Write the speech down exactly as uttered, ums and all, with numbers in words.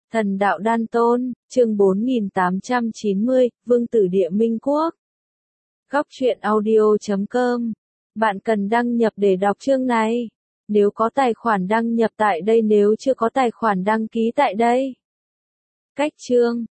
Thần đạo đan tôn, chương bốn nghìn tám trăm chín mươi, Vương tử địa minh quốc. Góc truyện audio chấm com. Bạn cần đăng nhập để đọc chương này. Nếu có tài khoản đăng nhập tại đây, nếu chưa có tài khoản đăng ký tại đây. Cách chương,